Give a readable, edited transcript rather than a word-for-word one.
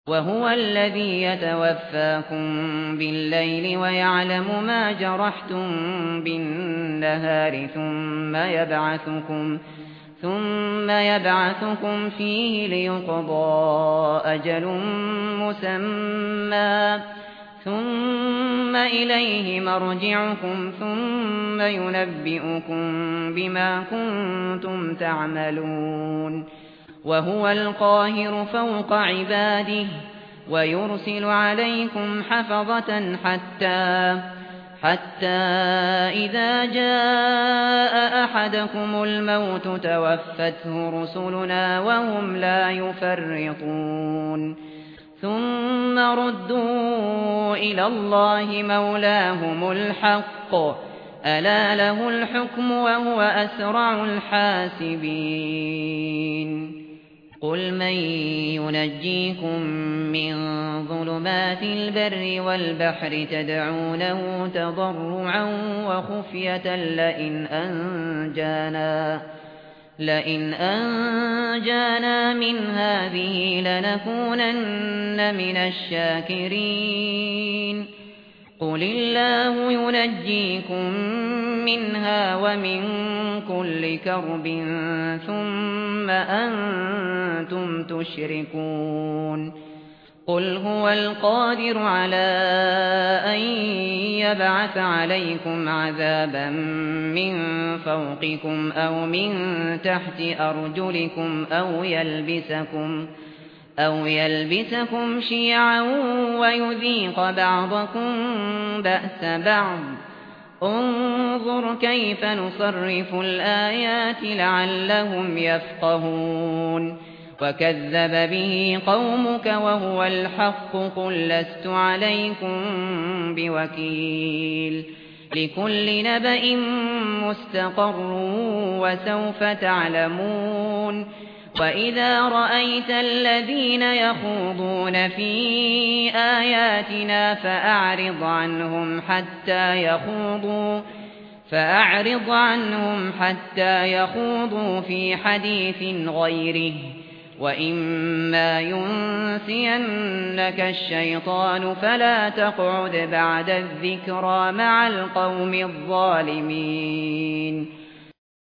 وهو الذي يتوفاكم بالليل ويعلم ما جرحتم بالنهار ثم يبعثكم فيه ليقضى أجل مسمى ثم إليه مرجعكم ثم ينبئكم بما كنتم تعملون وهو القاهر فوق عباده ويرسل عليكم حفظة حتى إذا جاء أحدكم الموت توفته رسلنا وهم لا يفرطون ثم ردوا إلى الله مولاهم الحق ألا له الحكم وهو أسرع الحاسبين قل من ينجيكم من ظلمات البر والبحر تدعونه تضرعا وخفية لئن أنجانا من هذه لنكونن من الشاكرين قل الله ينجيكم منها ومن كل كرب ثم أنتم تشركون قل هو القادر على أن يبعث عليكم عذابا من فوقكم أو من تحت أرجلكم أو يلبسكم شيعا ويذيق بعضكم بأس بعض انظر كيف نصرف الآيات لعلهم يفقهون وكذب به قومك وهو الحق قل لست عليكم بوكيل لكل نبأ مستقر وسوف تعلمون وإذا رأيت الذين يخوضون في آياتنا فأعرض عنهم حتى يخوضوا في حديث غيره وإما ينسينك الشيطان فلا تقعد بعد الذكرى مع القوم الظالمين